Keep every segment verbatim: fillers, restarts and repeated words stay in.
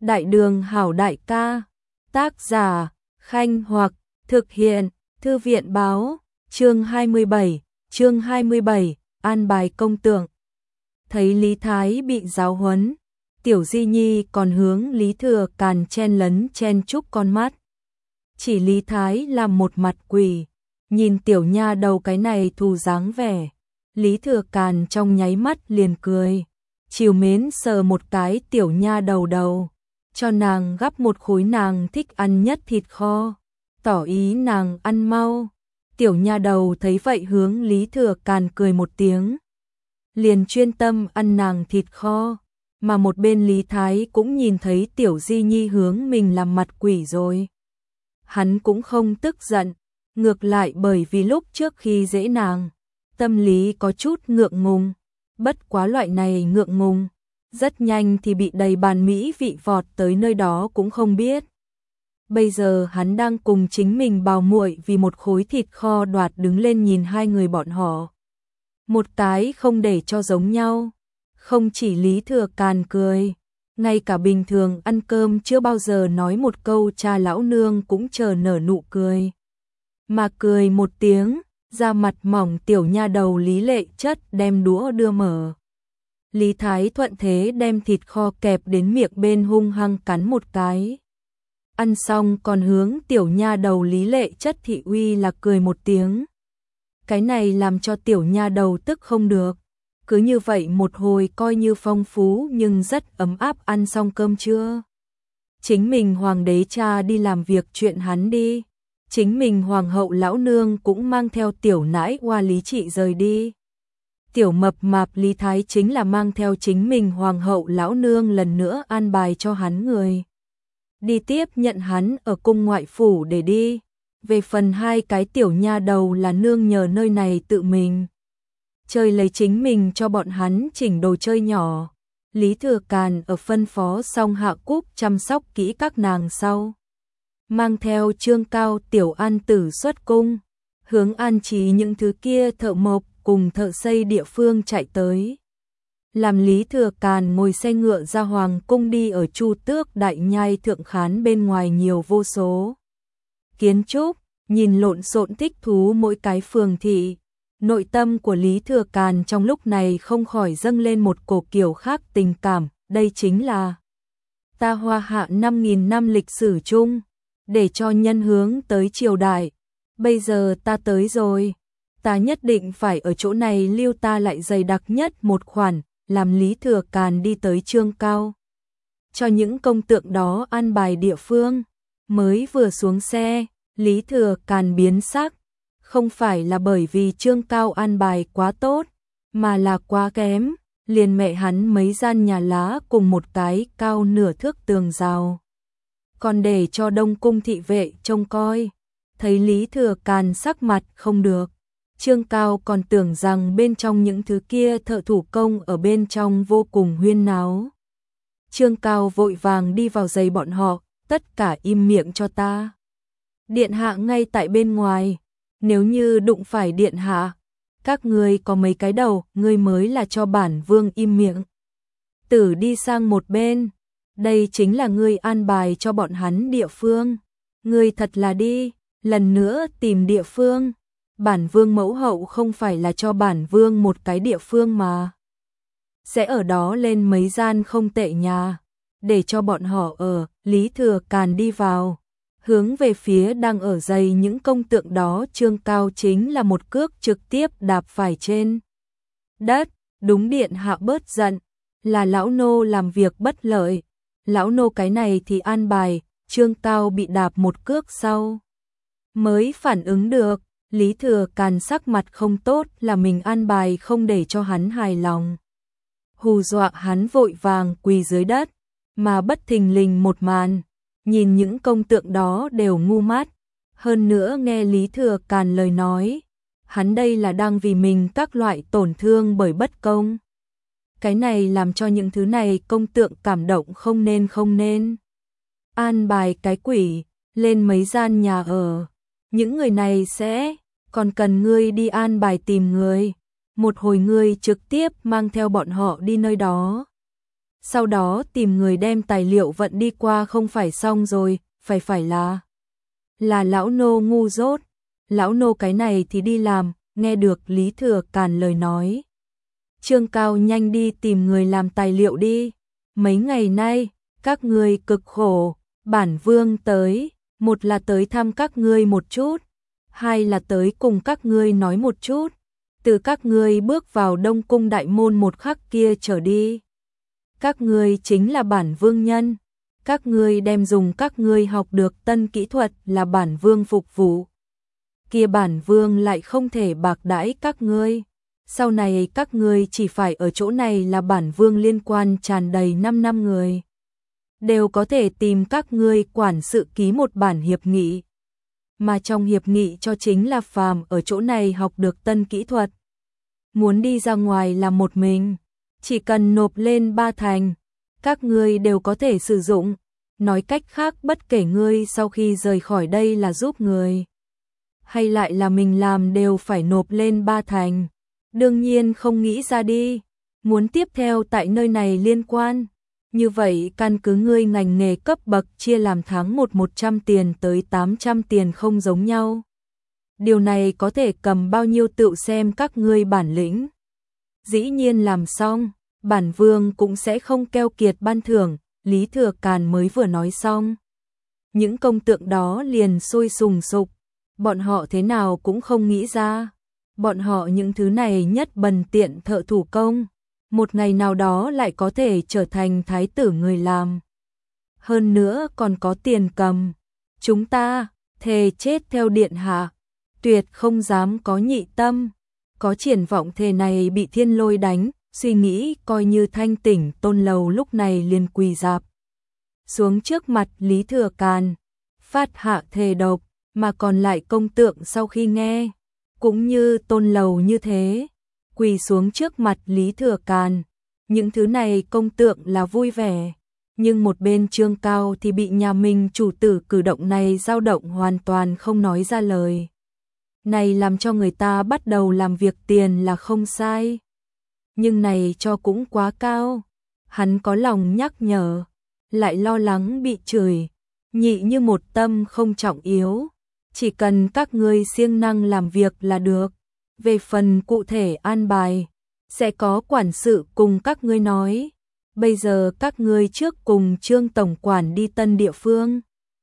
Đại đường hảo đại ca, tác giả, Khanh Hoặc, thực hiện, Thư viện báo, chương hai mươi bảy, chương hai mươi bảy, an bài công tượng. Thấy Lý Thái bị giáo huấn, Tiểu Di Nhi còn hướng Lý Thừa Càn chen lấn chen chúc con mắt. Chỉ Lý Thái làm một mặt quỷ, nhìn tiểu nha đầu cái này thù dáng vẻ. Lý Thừa Càn trong nháy mắt liền cười, trìu mến sờ một cái tiểu nha đầu đầu, cho nàng gắp một khối nàng thích ăn nhất thịt kho, tỏ ý nàng ăn mau. Tiểu nha đầu thấy vậy hướng Lý Thừa Càn cười một tiếng, liền chuyên tâm ăn nàng thịt kho, mà một bên Lý Thái cũng nhìn thấy Tiểu Di Nhi hướng mình làm mặt quỷ rồi. Hắn cũng không tức giận, ngược lại bởi vì lúc trước khi dễ nàng, tâm lý có chút ngượng ngùng, bất quá loại này ngượng ngùng, rất nhanh thì bị đầy bàn mỹ vị vọt tới nơi đó cũng không biết. Bây giờ hắn đang cùng chính mình bào muội vì một khối thịt kho đoạt đứng lên nhìn hai người bọn họ. Một cái không để cho giống nhau, không chỉ Lý Thừa Càn cười, ngay cả bình thường ăn cơm chưa bao giờ nói một câu cha lão nương cũng chờ nở nụ cười. Mà cười một tiếng, da mặt mỏng tiểu nha đầu Lý Lệ Chất đem đũa đưa mở. Lý Thái thuận thế đem thịt kho kẹp đến miệng bên hung hăng cắn một cái. Ăn xong còn hướng tiểu nha đầu Lý Lệ Chất thị uy là cười một tiếng. Cái này làm cho tiểu nha đầu tức không được. Cứ như vậy một hồi coi như phong phú nhưng rất ấm áp ăn xong cơm trưa. Chính mình hoàng đế cha đi làm việc chuyện hắn đi. Chính mình hoàng hậu lão nương cũng mang theo tiểu nãi hoa Lý Trị rời đi. Tiểu mập mạp Lý Thái chính là mang theo chính mình hoàng hậu lão nương lần nữa an bài cho hắn người. Đi tiếp nhận hắn ở cung ngoại phủ để đi. Về phần hai cái tiểu nha đầu là nương nhờ nơi này tự mình chơi lấy chính mình cho bọn hắn chỉnh đồ chơi nhỏ. Lý Thừa Càn ở phân phó xong Hạ Cúc chăm sóc kỹ các nàng sau. Mang theo Trương Cao tiểu an tử xuất cung, hướng an trí những thứ kia thợ mộc cùng thợ xây địa phương chạy tới. Làm Lý Thừa Càn ngồi xe ngựa ra hoàng cung đi ở Chu Tước Đại Nhai thượng khán bên ngoài nhiều vô số kiến trúc, nhìn lộn xộn thích thú mỗi cái phường thị. Nội tâm của Lý Thừa Càn trong lúc này không khỏi dâng lên một cổ kiểu khác tình cảm, đây chính là ta Hoa Hạ năm nghìn năm lịch sử chung, để cho nhân hướng tới triều đại. Bây giờ ta tới rồi, ta nhất định phải ở chỗ này lưu ta lại dày đặc nhất một khoản, làm Lý Thừa Càn đi tới Trương Cao. Cho những công tượng đó an bài địa phương, mới vừa xuống xe, Lý Thừa Càn biến sắc. Không phải là bởi vì Trương Cao an bài quá tốt, mà là quá kém, liền mẹ hắn mấy gian nhà lá cùng một cái cao nửa thước tường rào. Còn để cho Đông Cung thị vệ trông coi, thấy Lý Thừa Càn sắc mặt không được. Trương Cao còn tưởng rằng bên trong những thứ kia thợ thủ công ở bên trong vô cùng huyên náo. Trương Cao vội vàng đi vào giày bọn họ, tất cả im miệng cho ta. Điện hạ ngay tại bên ngoài. Nếu như đụng phải điện hạ, các ngươi có mấy cái đầu, ngươi mới là cho bản vương im miệng. Tử đi sang một bên, đây chính là ngươi an bài cho bọn hắn địa phương. Ngươi thật là đi, lần nữa tìm địa phương. Bản vương mẫu hậu không phải là cho bản vương một cái địa phương mà. Sẽ ở đó lên mấy gian không tệ nhà, để cho bọn họ ở. Lý Thừa Càn đi vào, hướng về phía đang ở dày những công tượng đó. Trương Cao chính là một cước trực tiếp đạp phải trên đất. Đúng, điện hạ bớt giận, là lão nô làm việc bất lợi, lão nô cái này thì an bài. Trương Cao bị đạp một cước sau mới phản ứng được. Lý Thừa Càn sắc mặt không tốt, là mình an bài không để cho hắn hài lòng, hù dọa hắn vội vàng quỳ dưới đất. Mà bất thình lình một màn, nhìn những công tượng đó đều ngu mắt, hơn nữa nghe Lý Thừa Càn lời nói, hắn đây là đang vì mình các loại tổn thương bởi bất công. Cái này làm cho những thứ này công tượng cảm động không nên không nên. An bài cái quỷ, lên mấy gian nhà ở, những người này sẽ, còn cần ngươi đi an bài tìm người, một hồi ngươi trực tiếp mang theo bọn họ đi nơi đó. sau đó tìm người đem tài liệu vận đi qua không phải xong rồi, phải phải là là lão nô ngu dốt, lão nô cái này thì đi làm. Nghe được Lý Thừa Càn lời nói, Trương Cao nhanh đi tìm người làm tài liệu đi. Mấy ngày nay, các ngươi cực khổ, bản vương tới, một là tới thăm các ngươi một chút, hai là tới cùng các ngươi nói một chút. Từ các ngươi bước vào Đông Cung đại môn một khắc kia trở đi, các ngươi chính là bản vương nhân, các ngươi đem dùng các ngươi học được tân kỹ thuật là bản vương phục vụ. Kia bản vương lại không thể bạc đãi các ngươi. Sau này các ngươi chỉ phải ở chỗ này là bản vương liên quan tràn đầy năm năm người. Đều có thể tìm các ngươi quản sự ký một bản hiệp nghị. Mà trong hiệp nghị cho chính là phàm ở chỗ này học được tân kỹ thuật. Muốn đi ra ngoài là một mình, chỉ cần nộp lên ba thành, các ngươi đều có thể sử dụng. Nói cách khác bất kể ngươi sau khi rời khỏi đây là giúp người hay lại là mình làm đều phải nộp lên ba thành. Đương nhiên không nghĩ ra đi, muốn tiếp theo tại nơi này liên quan. Như vậy căn cứ ngươi ngành nghề cấp bậc chia làm tháng một một trăm tiền tới tám trăm tiền không giống nhau. Điều này có thể cầm bao nhiêu tự xem các ngươi bản lĩnh. Dĩ nhiên làm xong, bản vương cũng sẽ không keo kiệt ban thưởng. Lý Thừa Càn mới vừa nói xong, những công tượng đó liền sôi sùng sục. Bọn họ thế nào cũng không nghĩ ra, bọn họ những thứ này nhất bần tiện thợ thủ công, một ngày nào đó lại có thể trở thành thái tử người làm. Hơn nữa còn có tiền cầm. Chúng ta thề chết theo điện hạ, tuyệt không dám có nhị tâm. Có triển vọng thề này bị thiên lôi đánh, suy nghĩ coi như thanh tỉnh. Tôn Lầu lúc này liền quỳ rạp xuống trước mặt Lý Thừa Càn, phát hạ thề độc. Mà còn lại công tượng sau khi nghe, cũng như Tôn Lầu như thế, quỳ xuống trước mặt Lý Thừa Càn. Những thứ này công tượng là vui vẻ, nhưng một bên Trương Cao thì bị nhà mình chủ tử cử động này dao động hoàn toàn không nói ra lời. Này làm cho người ta bắt đầu làm việc tiền là không sai, nhưng này cho cũng quá cao. Hắn có lòng nhắc nhở, lại lo lắng bị chửi, nhị như một tâm không trọng yếu. Chỉ cần các ngươi siêng năng làm việc là được. Về phần cụ thể an bài, sẽ có quản sự cùng các ngươi nói. Bây giờ các ngươi trước cùng Trương tổng quản đi tân địa phương.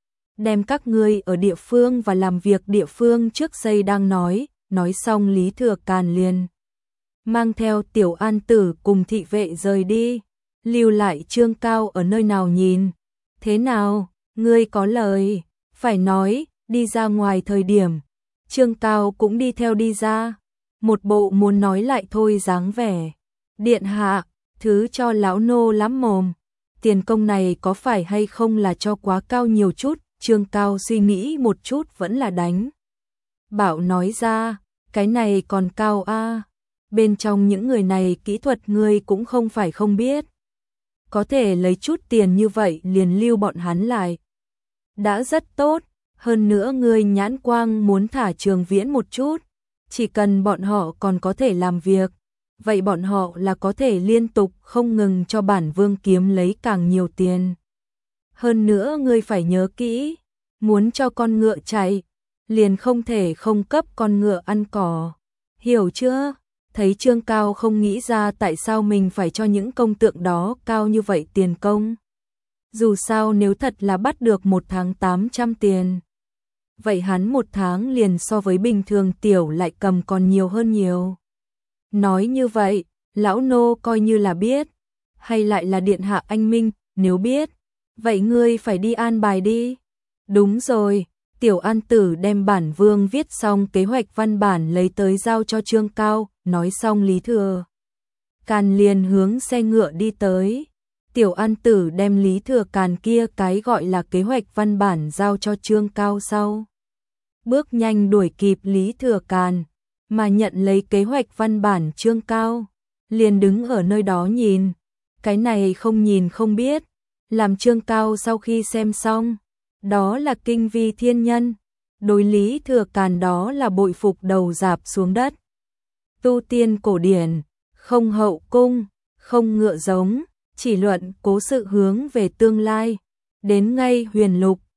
Đem các ngươi ở địa phương và làm việc địa phương trước xây đang nói. Nói xong Lý Thừa Càn liền mang theo Tiểu An Tử cùng thị vệ rời đi. Lưu lại Trương Cao ở nơi nào nhìn. Thế nào, ngươi có lời, phải nói. Đi ra ngoài thời điểm, Trương Cao cũng đi theo đi ra, một bộ muốn nói lại thôi dáng vẻ. Điện hạ, thứ cho lão nô lắm mồm, tiền công này có phải hay không là cho quá cao nhiều chút. Trương Cao suy nghĩ một chút vẫn là đánh bảo nói ra, cái này còn cao a. Bên trong những người này kỹ thuật ngươi cũng không phải không biết, có thể lấy chút tiền như vậy liền lưu bọn hắn lại, đã rất tốt. Hơn nữa ngươi nhãn quang muốn thả Trường Viễn một chút, chỉ cần bọn họ còn có thể làm việc, vậy bọn họ là có thể liên tục không ngừng cho bản vương kiếm lấy càng nhiều tiền. Hơn nữa ngươi phải nhớ kỹ, muốn cho con ngựa chạy, liền không thể không cấp con ngựa ăn cỏ. Hiểu chưa? Thấy Trương Cao không nghĩ ra tại sao mình phải cho những công tượng đó cao như vậy tiền công. Dù sao nếu thật là bắt được một tháng tám trăm tiền, vậy hắn một tháng liền so với bình thường tiểu lại cầm còn nhiều hơn nhiều. Nói như vậy, lão nô coi như là biết, hay lại là điện hạ anh minh, nếu biết, vậy ngươi phải đi an bài đi. Đúng rồi, Tiểu An Tử đem bản vương viết xong kế hoạch văn bản lấy tới giao cho Trương Cao. Nói xong Lý Thừa Càn liền hướng xe ngựa đi tới. Tiểu An Tử đem Lý Thừa Càn kia cái gọi là kế hoạch văn bản giao cho Trương Cao sau, bước nhanh đuổi kịp Lý Thừa Càn, mà nhận lấy kế hoạch văn bản. Trương Cao liền đứng ở nơi đó nhìn, cái này không nhìn không biết, làm Trương Cao sau khi xem xong, đó là kinh vi thiên nhân, đối Lý Thừa Càn đó là bội phục đầu rạp xuống đất. Tu tiên cổ điển, không hậu cung, không ngựa giống, chỉ luận cố sự hướng về tương lai. Đến ngay huyền lục,